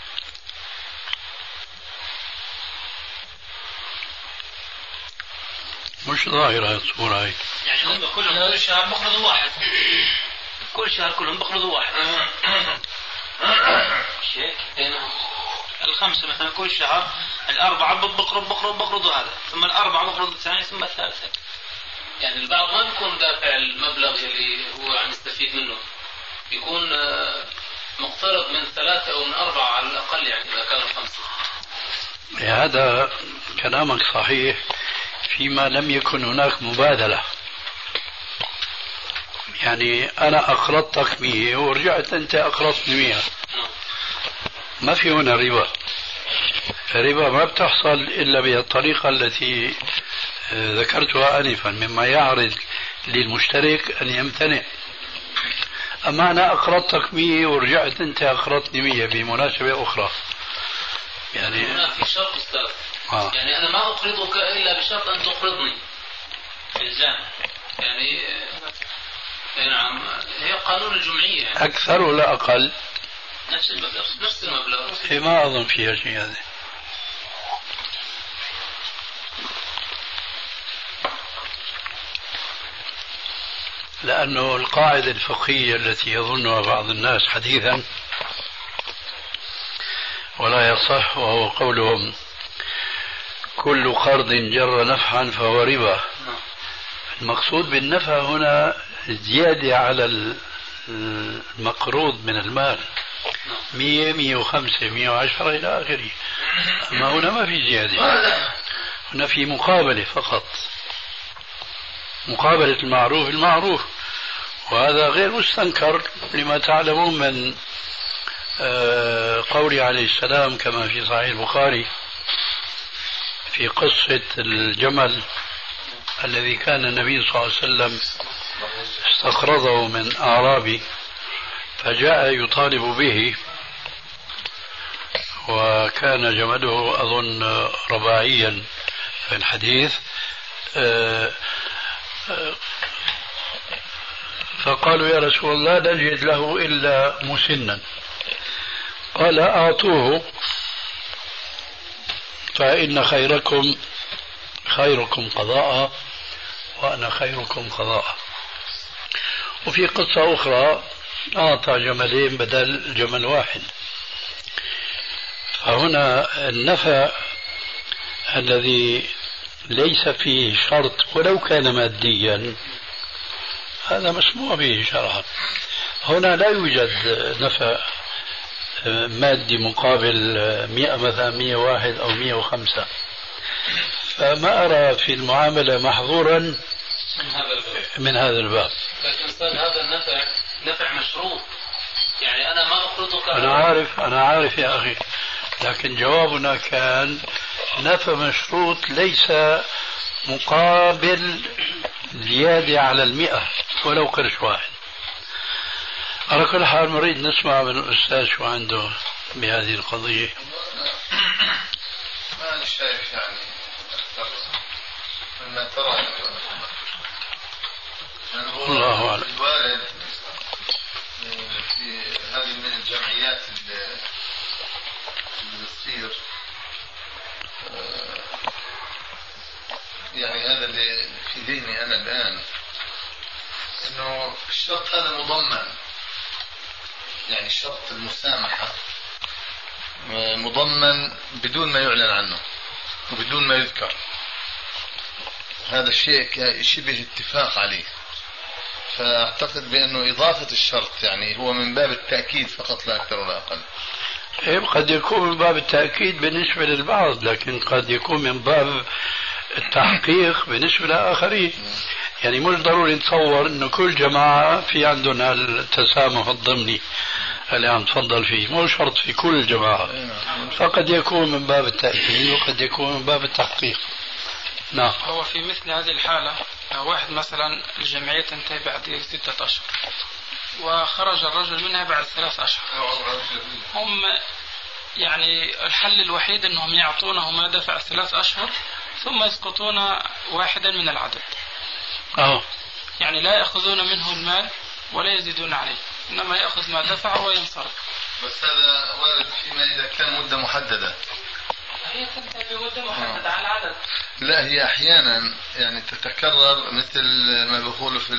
مش ظاهرة الصورة هاي. يعني هم كلهم كل شهر بقرضوا واحد، كل شهر كلهم بقرضوا واحد. الخمسة مثلا كل شهر، الأربعة بقرضوا هذا، ثم الأربعة بقرضوا الثاني، ثم الثالثة. يعني البعض ما بيكون دافع المبلغ اللي هو عم يستفيد منه، بيكون مقترض من 3 أو من 4 على الأقل، يعني إذا كانوا 5. هذا كلامك صحيح فيما لم يكن هناك مبادلة. يعني أنا أقرضتك 100 ورجعت أنت أقرضتني 100، ما في هنا ربا. الربا ما بتحصل إلا بالطريقة التي ذكرتها آنفا، مما يعرض للمشترك أن يمتنع. أما أنا أقرضتك 100 ورجعت أنت أقرضتني 100 بمناسبة أخرى، يعني هنا في شرط أستاذ. يعني أنا ما أقرضك إلا بشرط أن تقرضني إلزام. يعني نعم، هي قانون الجمعية يعني. أكثر ولا أقل؟ نفس المبلغ. ما أظن فيها شيء هذا. لأنه القاعدة الفقهية التي يظنها بعض الناس حديثا ولا يصح، وهو قولهم كل قرض جر نفعا فهو ربا. المقصود بالنفع هنا زيادة على المقروض من المال، 100 105 110 إلى آخره. أما هنا ما في زيادة، هنا في مقابلة فقط، مقابلة المعروف المعروف، وهذا غير مستنكر لما تعلمون من قوله عليه السلام كما في صحيح البخاري في قصة الجمل الذي كان النبي صلى الله عليه وسلم استقرضه من أعرابي فجاء يطالب به، وكان جمله أظن رباعيا في الحديث، فقالوا يا رسول الله نجد له إلا مسنا. قال أعطوه فإن خيركم قضاء وأنا خيركم قضاء. وفي قصة أخرى أعطى جملين بدل جمل واحد. فهنا النفع الذي ليس فيه شرط ولو كان ماديا هذا مسموع به شرعا. هنا لا يوجد نفع مادي مقابل 100 مثلا 101 أو 105، فما أرى في المعاملة محظورا من هذا الباب. لكن أستاذ هذا النفع نفع مشروط، يعني أنا ما أقرضك. أنا عارف يا أخي، لكن جوابنا كان نفع مشروط ليس مقابل زيادة على 100 ولو قرش واحد. على كل حال نريد نسمع من الأستاذ شو عنده بهذه القضية. ما أنا شايف يعني مما ترى الله أعلم. الوارد في هذه من الجمعيات اللي بتصير، يعني هذا اللي في ذهني أنا الآن، إنه الشرط هذا مضمن، يعني شرط المسامحة مضمن بدون ما يعلن عنه وبدون ما يذكر. هذا الشيء شبه اتفاق عليه، فأعتقد بأنه إضافة الشرط يعني هو من باب التأكيد فقط لا أكثر ولا أقل. قد يكون من باب التأكيد بالنسبة للبعض، لكن قد يكون من باب التحقيق بالنسبة لآخرين. يعني مش ضروري نتصور أنه كل جماعة في عندهم التسامح الضمني اللي عم تفضل فيه، مو شرط في كل جماعة، فقد يكون من باب التأكيد وقد يكون من باب التحقيق. نعم. هو في مثل هذه الحالة واحد مثلا الجمعية تنتهي بعد 6 أشهر وخرج الرجل منها بعد 3 أشهر، هم يعني الحل الوحيد أنهم يعطونه ما دفع 3 أشهر ثم يسقطون واحدا من العدد. يعني لا يأخذون منه المال ولا يزيدون عليه، إنما يأخذ ما دفع وينصرف. بس هذا وارد فيما إذا كان مدة محددة. هي تنتهي بمدة محددة على العدد. لا، هي أحيانا يعني تتكرر مثل ما بيقولوا في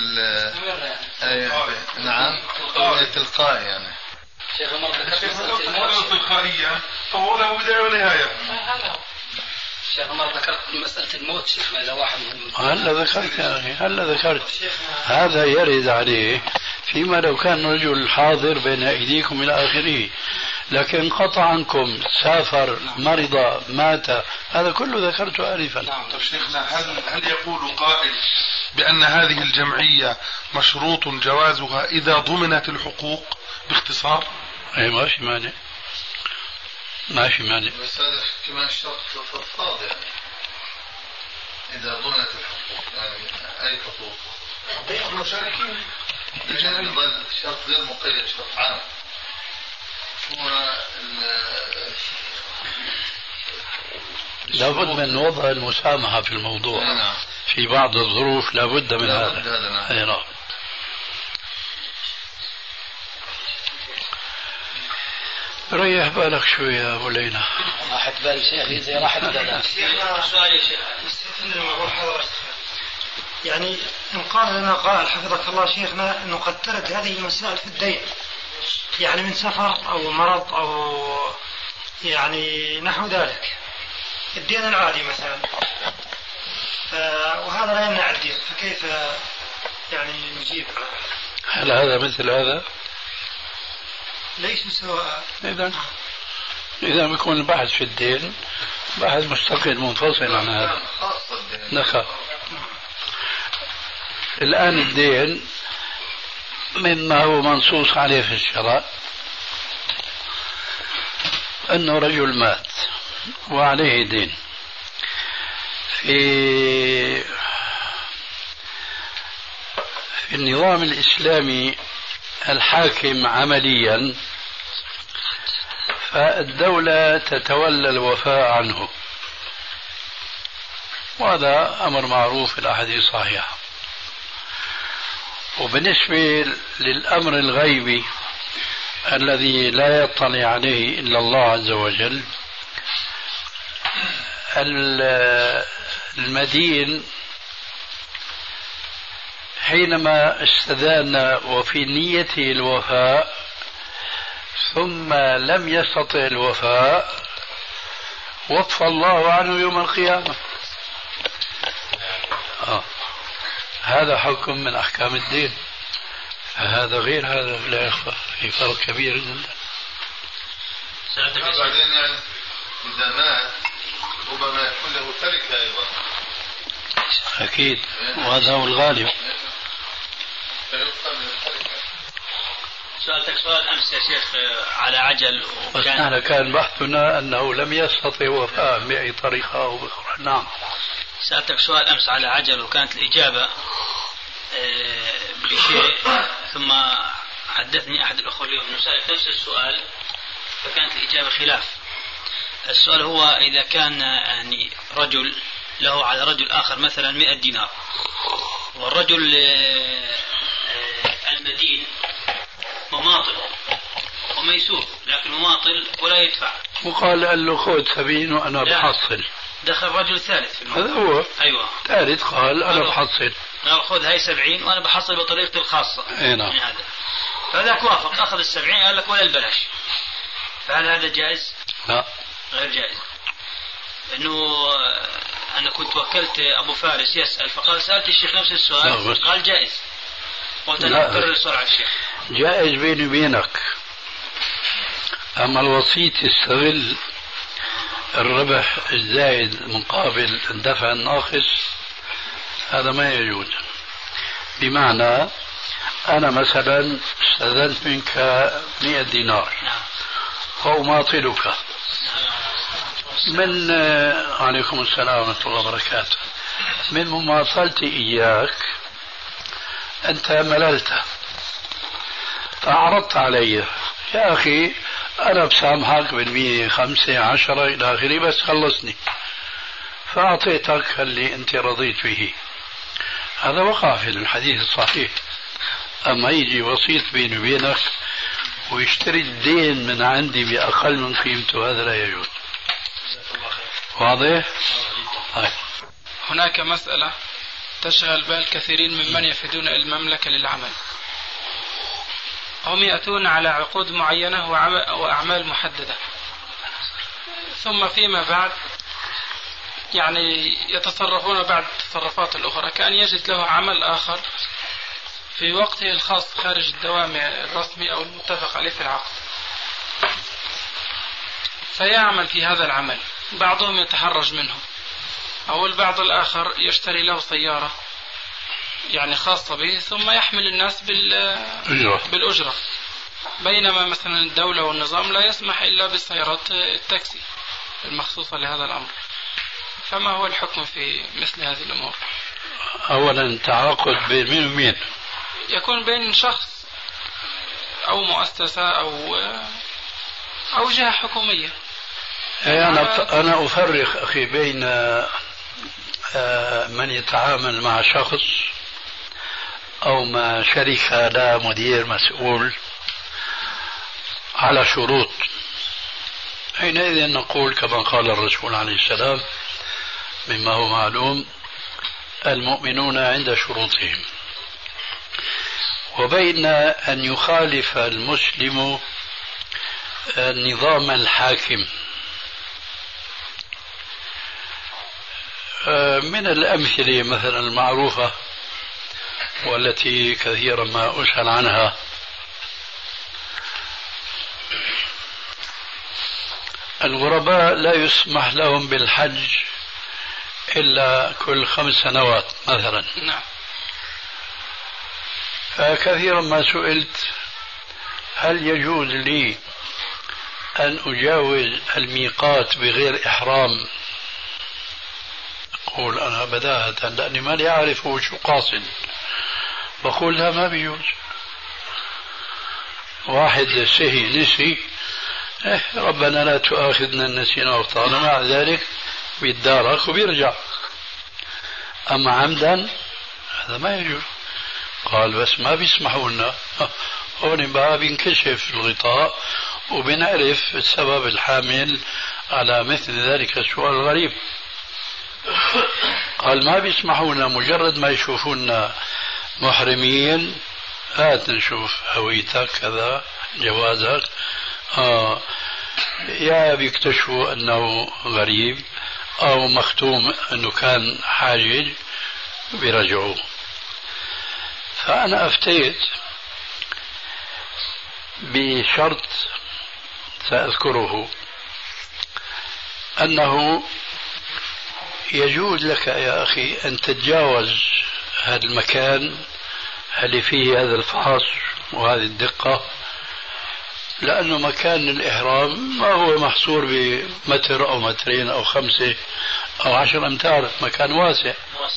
نعم تلقائي يعني. شيخ عمر تلقائية فهو له بداية ونهاية. شيخ عمر ذكرت مسألة الموت، شيخ ماذا واحد هلا ذكرت يا أخي، هلا ذكرت هذا يرد عليه فيما لو كان رجل حاضر بين أيديكم إلى آخره، لكن قطع عنكم، سافر، مرض، مات، هذا كله ذكرته آنفا. طيب شيخنا، هل يقول قائل بأن هذه الجمعية مشروط جوازها إذا ضمنت الحقوق باختصار؟ أي ماشي مانع، ماشي مانع. بس هذا كمان شرط فضفاض، يعني إذا ضمنت الحقوق، يعني أي حقوق؟ حقوق المشاركين يعني يظل شرط غير مقيد، شرط عام. لابد من وضع المسامحة في الموضوع. في بعض الظروف لابد من هذا. أي نعم. ريح بالك شوي يا أبو ليلى. راحت بال شيخي زي راحت بالك. سؤال يا شيخ. يعني إن قال لنا قائل حفظك الله شيخنا أنه قد ترد هذه المسائل في الدين، يعني من سفر أو مرض أو يعني نحو ذلك، الدين العادي مثلا، وهذا لا يمنع الدين، فكيف يعني نجيب؟ هل هذا مثل هذا؟ ليس سواء. إذا بيكون البحث في الدين بحث مستقل منفصل عن هذا. نخا. الآن الدين مما هو منصوص عليه في الشرع أنه رجل مات وعليه دين. في النظام الإسلامي الحاكم عمليا فالدولة تتولى الوفاء عنه، وهذا أمر معروف في الأحاديث الصحيحة. وبالنسبة للأمر الغيبي الذي لا يطلع عليه إلا الله عز وجل، المدين حينما استدان وفي نيته الوفاء ثم لم يستطع الوفاء وقف الله عنه يوم القيامة. هذا حكم من أحكام الدين، فهذا غير هذا لا يخفى، في فرق كبير جدا. بعدين يعني إذا مات ربما يكون له تركة أيضا. أكيد، وهذا هو الغالب. سألتك سؤال أمس يا شيخ على عجل، بس نحن كان بحثنا أنه لم يستطع وفاء بأي طريقة أو بأخرى. نعم. سألتك سؤال أمس على عجل وكانت الإجابة بشيء، ثم حدثني أحد الأخوة اليوم أنه سألت نفس السؤال فكانت الإجابة خلاف. السؤال هو إذا كان يعني رجل له على رجل آخر مثلا 100 دينار، والرجل المدين مماطل وميسور، لكن مماطل ولا يدفع، وقال له خذ 70 وأنا بحصل. دخل رجل ثالث في الموضوع. هذا هو. أيوة. ثالث قال أنا بحصل. قال خذ هاي 70 وأنا بحصل بطريقتي الخاصة. نعم. يعني هذا. فذاك وافق أخذ 70 قال لك ولا البلاش. فهل هذا جائز؟ لا. غير جائز. إنه أنا كنت وكلت أبو فارس يسأل، فقال سألت الشيخ نفس السؤال قال جائز. قلت أنا أكرر السؤال على الشيخ. جائز بيني وبينك، أما الوسيط يستغل الربح الزائد مقابل الدفع الناقص هذا ما يجوز. بمعنى أنا مثلا استأذنت منك 100 دينار فأماطلك من عليكم السلام ورحمة الله وبركاته، من مماطلتي إياك أنت مللت فعرضت علي يا أخي أنا بسامحك بالمية 5 10 إلى آخره بس خلصني، فأعطيتك اللي أنت رضيت به. هذا وقع في الحديث الصحيح. أما يجي وسيط بيني وبينك ويشتري الدين من عندي بأقل من قيمته هذا لا يجوز. واضح؟ هناك مسألة تشغل بال كثيرين ممن يفيدون المملكة للعمل، هم يأتون على عقود معينة وأعمال محددة، ثم فيما بعد يعني يتصرفون بعد التصرفات الأخرى، كأن يجد له عمل آخر في وقته الخاص خارج الدوام الرسمي أو المتفق عليه في العقد. فيعمل في هذا العمل، بعضهم يتحرج منه، أو البعض الآخر يشتري له سيارة يعني خاصة به ثم يحمل الناس بالأجرة، بينما مثلا الدولة والنظام لا يسمح إلا بالسيارات التاكسي المخصوصة لهذا الأمر. فما هو الحكم في مثل هذه الأمور؟ أولا تعاقد بين مين ومين؟ يكون بين شخص أو مؤسسة أو جهة حكومية. أنا أفرق أخي بين من يتعامل مع شخص أو مع شركة لا مدير مسؤول على شروط. حينئذ نقول كما قال الرسول عليه السلام مما هو معلوم: المؤمنون عند شروطهم. وبين أن يخالف المسلم النظام الحاكم. من الأمثلة مثلا المعروفة والتي كثيرا ما أسأل عنها: الغرباء لا يسمح لهم بالحج إلا كل 5 سنوات مثلا. نعم. فكثيرا ما سئلت: هل يجوز لي أن أجاوز الميقات بغير إحرام؟ أقول أنا بداهة لأني ما لي أعرف شو قاصد، بقول لا، ما بيجوز. واحد سهي نسي، ربنا لا تؤاخذنا نسينا واخطأنا، مع ذلك بيتدارك وبيرجع. أما عمدا هذا ما يجوز. قال بس ما بيسمحوا لنا. هون بقى بينكشف الغطاء وبنعرف السبب الحامل على مثل ذلك السؤال الغريب. قال ما بيسمحوا لنا، مجرد ما يشوفونا محرمين هات نشوف هويتك كذا جوازك، يا بيكتشفوا أنه غريب أو مختوم أنه كان حاجج بيرجعوه. فأنا أفتيت بشرط سأذكره، أنه يجوز لك يا أخي أن تتجاوز هذا المكان اللي فيه هذا الفحص وهذه الدقة، لأنه مكان الإحرام ما هو محصور بمتر أو مترين أو 5 أو 10 أمتار، مكان واسع.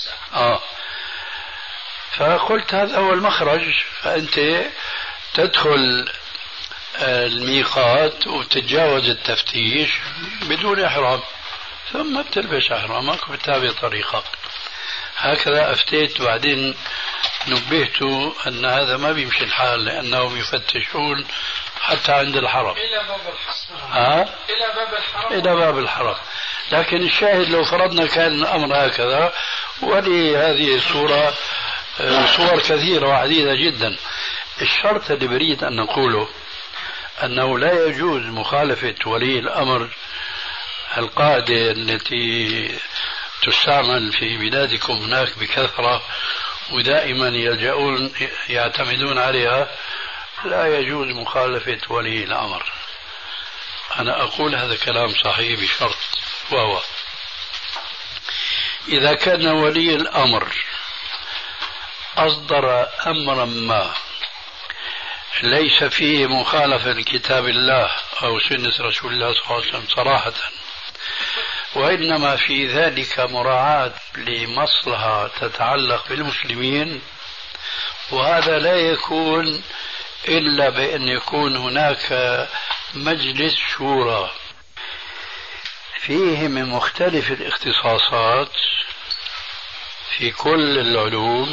فقلت هذا هو المخرج، فأنت تدخل الميقات وتتجاوز التفتيش بدون إحرام، ثم بتلبس إحرامك وبتتابع طريقك. هكذا أفتيت. بعدين نبهت أن هذا ما بيمشي الحال، لأنهم يفتشون حتى عند الحرم، إلى باب الحرم. إلى باب الحرم. لكن الشاهد لو فرضنا كان الأمر هكذا، ولهذه الصورة صور كثيرة وعديدة جدا. الشرط اللي بريد أن نقوله أنه لا يجوز مخالفة ولي الأمر، القاعدة التي تستعمل في بلادكم هناك بكثرة ودائما يلجؤون يعتمدون عليها، لا يجوز مخالفة ولي الأمر. أنا أقول هذا كلام صحيح بشرط، وهو إذا كان ولي الأمر أصدر أمرا ما ليس فيه مخالفة لكتاب الله أو سنة رسول الله صلى الله عليه وسلم صراحة، وإنما في ذلك مراعاة لمصلحة تتعلق بالمسلمين، وهذا لا يكون إلا بأن يكون هناك مجلس شورى فيه من مختلف الاختصاصات في كل العلوم،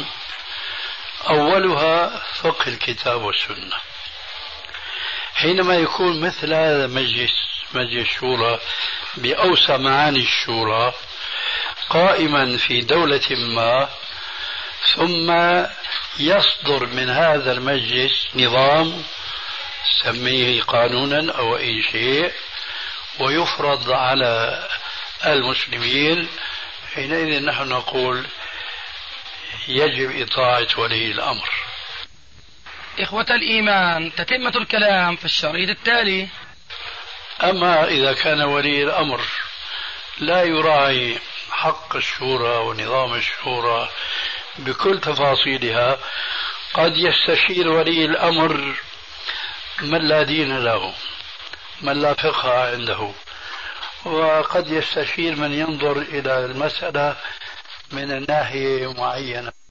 أولها فقه الكتاب والسنة. حينما يكون مثل هذا مجلس شورى بأوسع معاني الشورى قائما في دولة ما، ثم يصدر من هذا المجلس نظام سميه قانونا أو أي شيء ويفرض على المسلمين، حينئذ نحن نقول يجب إطاعة ولي الأمر. إخوة الإيمان، تتمة الكلام في الشريط التالي. أما إذا كان ولي الأمر لا يراعي حق الشورى ونظام الشورى بكل تفاصيلها، قد يستشير ولي الأمر من لا دين له، من لا فقه عنده، وقد يستشير من ينظر إلى المسألة من الناحية معينة.